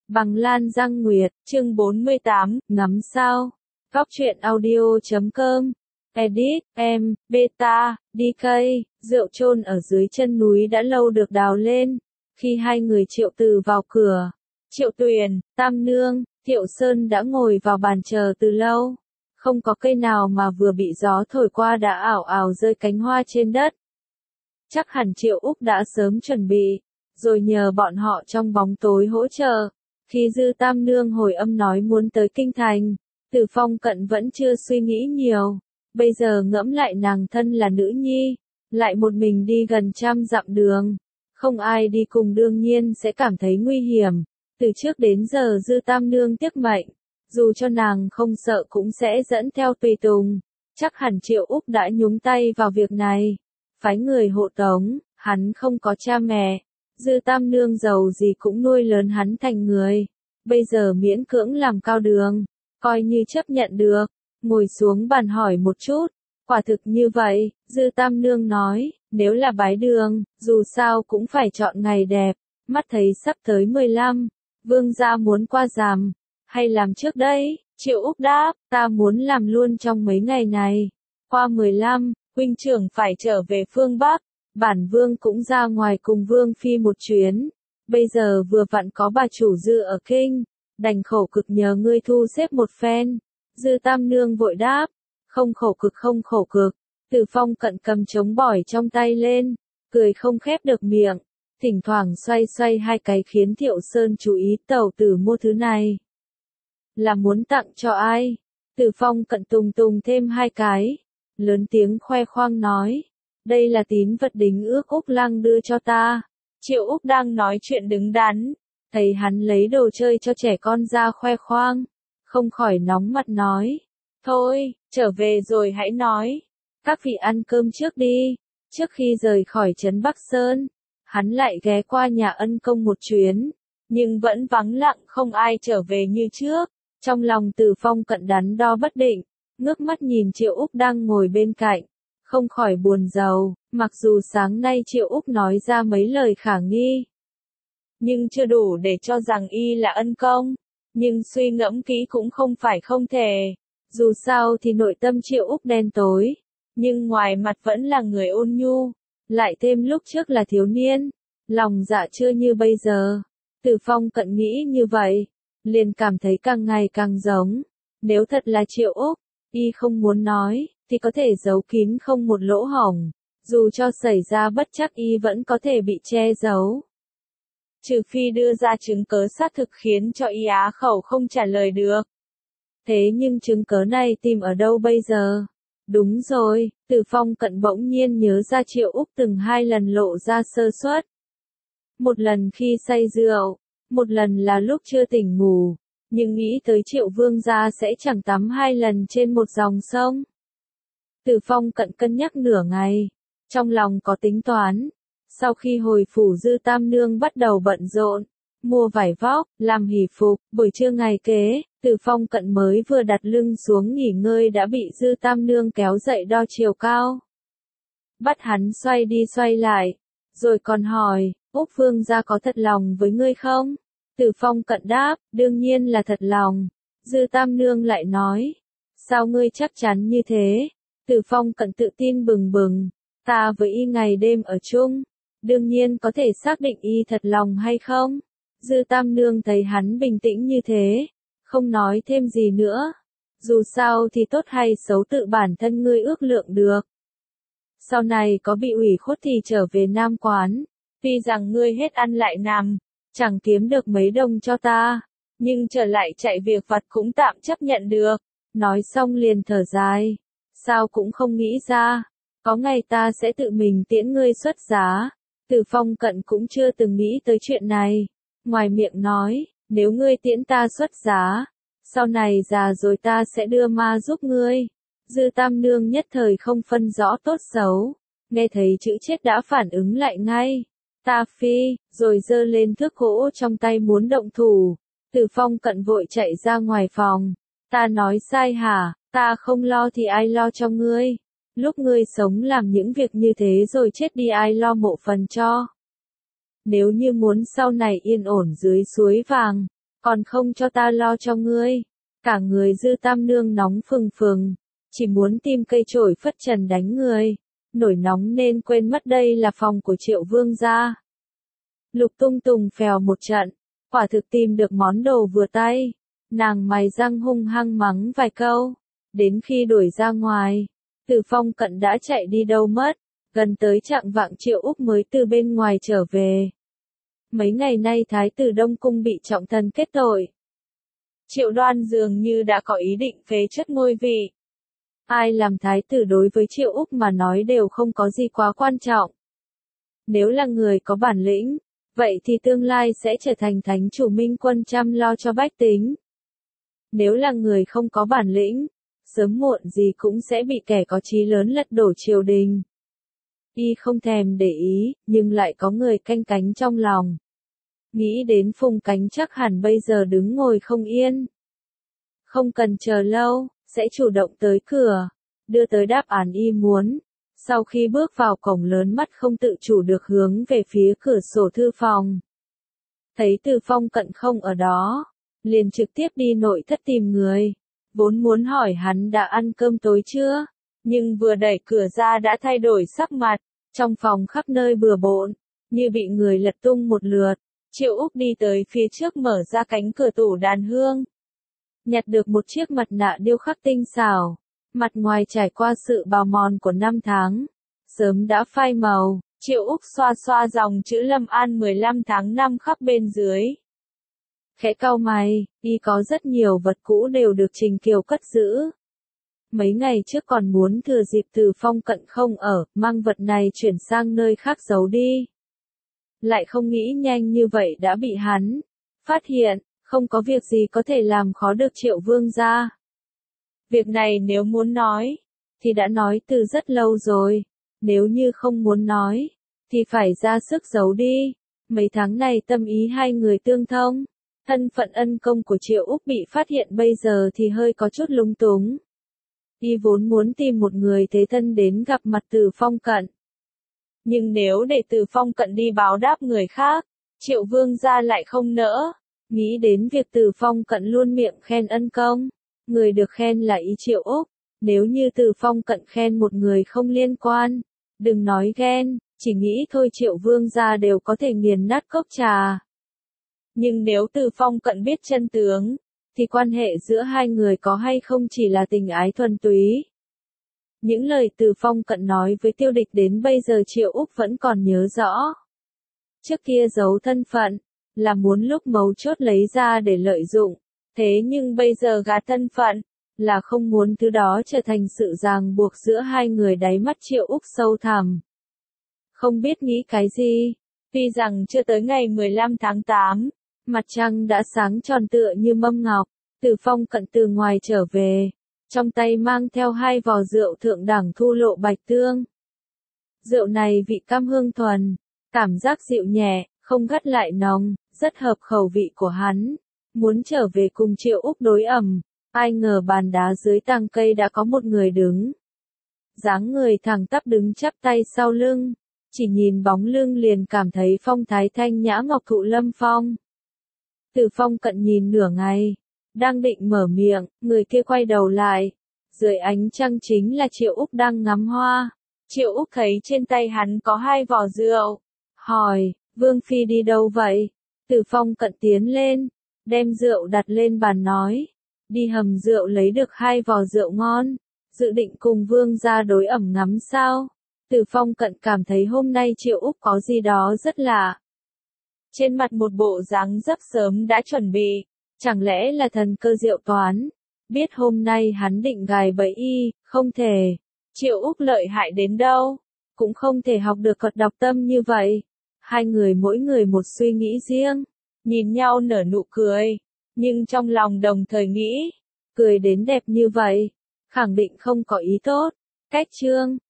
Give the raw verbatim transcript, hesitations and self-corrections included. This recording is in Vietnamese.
Bằng Lan Giang Nguyệt, chương bốn mươi tám, ngắm sao. Góc truyện audio chấm com. Edit, em, Beta, đê ca, rượu chôn ở dưới chân núi đã lâu được đào lên. Khi hai người Triệu Từ vào cửa, Triệu Tuyền, Tam Nương, Thiệu Sơn đã ngồi vào bàn chờ từ lâu. Không có cây nào mà vừa bị gió thổi qua đã ảo ảo rơi cánh hoa trên đất. Chắc hẳn Triệu Úc đã sớm chuẩn bị, rồi nhờ bọn họ trong bóng tối hỗ trợ. Khi Dư Tam Nương hồi âm nói muốn tới Kinh Thành, Từ Phong Cận vẫn chưa suy nghĩ nhiều. Bây giờ ngẫm lại nàng thân là nữ nhi, lại một mình đi gần trăm dặm đường. Không ai đi cùng đương nhiên sẽ cảm thấy nguy hiểm. Từ trước đến giờ Dư Tam Nương tiếc mệnh, dù cho nàng không sợ cũng sẽ dẫn theo tùy tùng. Chắc hẳn Triệu Úc đã nhúng tay vào việc này. Phái người hộ tống, hắn không có cha mẹ. Dư Tam Nương giàu gì cũng nuôi lớn hắn thành người. Bây giờ miễn cưỡng làm cao đường, coi như chấp nhận được. Ngồi xuống bàn hỏi một chút. Quả thực như vậy, Dư Tam Nương nói, nếu là bái đường, dù sao cũng phải chọn ngày đẹp. Mắt thấy sắp tới mười lăm, vương gia muốn qua rằm, hay làm trước đây? Triệu Úc đáp, ta muốn làm luôn trong mấy ngày này. Qua mười lăm, huynh trưởng phải trở về phương Bắc. Bản vương cũng ra ngoài cùng vương phi một chuyến. Bây giờ vừa vặn có bà chủ Dư ở kinh, đành khổ cực nhờ ngươi thu xếp một phen. Dư Tam Nương vội đáp, không khổ cực không khổ cực. Từ Phong Cận cầm trống bỏi trong tay lên, cười không khép được miệng, thỉnh thoảng xoay xoay hai cái khiến Thiệu Sơn chú ý. Tẩu tử mua thứ này là muốn tặng cho ai? Từ Phong Cận tùng tùng thêm hai cái, lớn tiếng khoe khoang nói, đây là tín vật đính ước Úc Lăng đưa cho ta. Triệu Úc đang nói chuyện đứng đắn, thấy hắn lấy đồ chơi cho trẻ con ra khoe khoang, không khỏi nóng mặt nói, thôi, trở về rồi hãy nói, các vị ăn cơm trước đi. Trước khi rời khỏi trấn Bắc Sơn, hắn lại ghé qua nhà ân công một chuyến, nhưng vẫn vắng lặng không ai trở về như trước. Trong lòng Từ Phong Cận đắn đo bất định, ngước mắt nhìn Triệu Úc đang ngồi bên cạnh, không khỏi buồn rầu. Mặc dù sáng nay Triệu Úc nói ra mấy lời khả nghi, nhưng chưa đủ để cho rằng y là ân công. Nhưng suy ngẫm kỹ cũng không phải không thể. Dù sao thì nội tâm Triệu Úc đen tối, nhưng ngoài mặt vẫn là người ôn nhu. Lại thêm lúc trước là thiếu niên, lòng dạ chưa như bây giờ. Từ Phong Cận nghĩ như vậy, liền cảm thấy càng ngày càng giống. Nếu thật là Triệu Úc, y không muốn nói, thì có thể giấu kín không một lỗ hổng. Dù cho xảy ra bất trắc y vẫn có thể bị che giấu. Trừ phi đưa ra chứng cớ xác thực khiến cho y á khẩu không trả lời được. Thế nhưng chứng cớ này tìm ở đâu bây giờ? Đúng rồi, Từ Phong Cận bỗng nhiên nhớ ra Triệu Úc từng hai lần lộ ra sơ suất. Một lần khi say rượu, một lần là lúc chưa tỉnh ngủ, nhưng nghĩ tới Triệu vương gia sẽ chẳng tắm hai lần trên một dòng sông. Từ Phong Cận cân nhắc nửa ngày, trong lòng có tính toán. Sau khi hồi phủ Dư Tam Nương bắt đầu bận rộn, mua vải vóc, làm hỷ phục, buổi trưa ngày kế, Từ Phong Cận mới vừa đặt lưng xuống nghỉ ngơi đã bị Dư Tam Nương kéo dậy đo chiều cao. Bắt hắn xoay đi xoay lại, rồi còn hỏi, Úc vương gia có thật lòng với ngươi không? Từ Phong Cận đáp, đương nhiên là thật lòng. Dư Tam Nương lại nói, sao ngươi chắc chắn như thế? Từ Phong Cận tự tin bừng bừng, ta với y ngày đêm ở chung, đương nhiên có thể xác định y thật lòng hay không. Dư Tam Nương thấy hắn bình tĩnh như thế, không nói thêm gì nữa. Dù sao thì tốt hay xấu tự bản thân ngươi ước lượng được. Sau này có bị ủy khuất thì trở về Nam Quán. Tuy rằng ngươi hết ăn lại nằm, chẳng kiếm được mấy đồng cho ta, nhưng trở lại chạy việc vặt cũng tạm chấp nhận được. Nói xong liền thở dài, sao cũng không nghĩ ra, có ngày ta sẽ tự mình tiễn ngươi xuất giá. Từ Phong Cận cũng chưa từng nghĩ tới chuyện này, ngoài miệng nói, nếu ngươi tiễn ta xuất giá, sau này già rồi ta sẽ đưa ma giúp ngươi. Dư Tam Nương nhất thời không phân rõ tốt xấu, nghe thấy chữ chết đã phản ứng lại ngay. Ta phi, rồi giơ lên thước gỗ trong tay muốn động thủ. Từ Phong Cận vội chạy ra ngoài phòng. Ta nói sai hả? Ta không lo thì ai lo cho ngươi? Lúc ngươi sống làm những việc như thế rồi chết đi ai lo mộ phần cho? Nếu như muốn sau này yên ổn dưới suối vàng, còn không cho ta lo cho ngươi. Cả người Dư Tam Nương nóng phừng phừng, chỉ muốn tìm cây chổi phất trần đánh người, nổi nóng nên quên mất đây là phòng của Triệu Vương gia. Lục Tung Tùng phèo một trận, quả thực tìm được món đồ vừa tay, nàng mày răng hung hăng mắng vài câu, đến khi đuổi ra ngoài, Từ Phong Cận đã chạy đi đâu mất, gần tới chạng vạng Triệu Úc mới từ bên ngoài trở về. Mấy ngày nay Thái tử Đông Cung bị trọng thần kết tội. Triệu Đoan dường như đã có ý định phế truất ngôi vị. Ai làm thái tử đối với Triệu Úc mà nói đều không có gì quá quan trọng. Nếu là người có bản lĩnh, vậy thì tương lai sẽ trở thành thánh chủ minh quân chăm lo cho bách tính. Nếu là người không có bản lĩnh, sớm muộn gì cũng sẽ bị kẻ có chí lớn lật đổ triều đình. Y không thèm để ý, nhưng lại có người canh cánh trong lòng. Nghĩ đến Phùng Cánh chắc hẳn bây giờ đứng ngồi không yên. Không cần chờ lâu, sẽ chủ động tới cửa, đưa tới đáp án y muốn. Sau khi bước vào cổng lớn mắt không tự chủ được hướng về phía cửa sổ thư phòng. Thấy Từ Phong Cận không ở đó, liền trực tiếp đi nội thất tìm người. Vốn muốn hỏi hắn đã ăn cơm tối chưa, nhưng vừa đẩy cửa ra đã thay đổi sắc mặt, trong phòng khắp nơi bừa bộn, như bị người lật tung một lượt. Triệu Úc đi tới phía trước mở ra cánh cửa tủ đàn hương. Nhặt được một chiếc mặt nạ điêu khắc tinh xảo, mặt ngoài trải qua sự bào mòn của năm tháng, sớm đã phai màu. Triệu Úc xoa xoa dòng chữ Lâm An mười lăm tháng năm khắc bên dưới. Khẽ cau mày, y có rất nhiều vật cũ đều được Trình Kiều cất giữ. Mấy ngày trước còn muốn thừa dịp Từ Phong Cận không ở, mang vật này chuyển sang nơi khác giấu đi. Lại không nghĩ nhanh như vậy đã bị hắn phát hiện, không có việc gì có thể làm khó được Triệu Vương gia. Việc này nếu muốn nói, thì đã nói từ rất lâu rồi, nếu như không muốn nói, thì phải ra sức giấu đi. Mấy tháng này tâm ý hai người tương thông, thân phận ân công của Triệu Úc bị phát hiện bây giờ thì hơi có chút lung túng. Y vốn muốn tìm một người thế thân đến gặp mặt Từ Phong Cận. Nhưng nếu để Từ Phong Cận đi báo đáp người khác, Triệu Vương gia lại không nỡ. Nghĩ đến việc Từ Phong Cận luôn miệng khen ân công, người được khen là ý Triệu Úc. Nếu như Từ Phong Cận khen một người không liên quan, đừng nói ghen, chỉ nghĩ thôi Triệu Vương gia đều có thể nghiền nát cốc trà. Nhưng nếu Từ Phong Cận biết chân tướng, thì quan hệ giữa hai người có hay không chỉ là tình ái thuần túy. Những lời Từ Phong Cận nói với Tiêu Địch đến bây giờ Triệu Úc vẫn còn nhớ rõ. Trước kia giấu thân phận, là muốn lúc mấu chốt lấy ra để lợi dụng, thế nhưng bây giờ gạt thân phận, là không muốn thứ đó trở thành sự ràng buộc giữa hai người. Đáy mắt Triệu Úc sâu thẳm. Không biết nghĩ cái gì, tuy rằng chưa tới ngày mười lăm tháng tám, mặt trăng đã sáng tròn tựa như mâm ngọc, Từ Phong Cận từ ngoài trở về. Trong tay mang theo hai vò rượu thượng đẳng thu lộ bạch tương. Rượu này vị cam hương thuần, cảm giác dịu nhẹ, không gắt lại nồng, rất hợp khẩu vị của hắn. Muốn trở về cùng Triệu Úc đối ẩm, ai ngờ bàn đá dưới tàng cây đã có một người đứng. Dáng người thẳng tắp đứng chắp tay sau lưng, chỉ nhìn bóng lưng liền cảm thấy phong thái thanh nhã ngọc thụ lâm phong. Từ Phong Cận nhìn nửa ngày, đang định mở miệng, người kia quay đầu lại. Dưới ánh trăng chính là Triệu Úc đang ngắm hoa. Triệu Úc thấy trên tay hắn có hai vò rượu. Hỏi, Vương Phi đi đâu vậy? Từ Phong Cận tiến lên, đem rượu đặt lên bàn nói. Đi hầm rượu lấy được hai vò rượu ngon. Dự định cùng Vương gia đối ẩm ngắm sao? Từ Phong Cận cảm thấy hôm nay Triệu Úc có gì đó rất lạ. Trên mặt một bộ dáng rất sớm đã chuẩn bị. Chẳng lẽ là thần cơ diệu toán? Biết hôm nay hắn định gài bẫy y, không thể. Triệu Úc lợi hại đến đâu, cũng không thể học được cật đọc tâm như vậy. Hai người mỗi người một suy nghĩ riêng, nhìn nhau nở nụ cười, nhưng trong lòng đồng thời nghĩ, cười đến đẹp như vậy, khẳng định không có ý tốt. Cách chương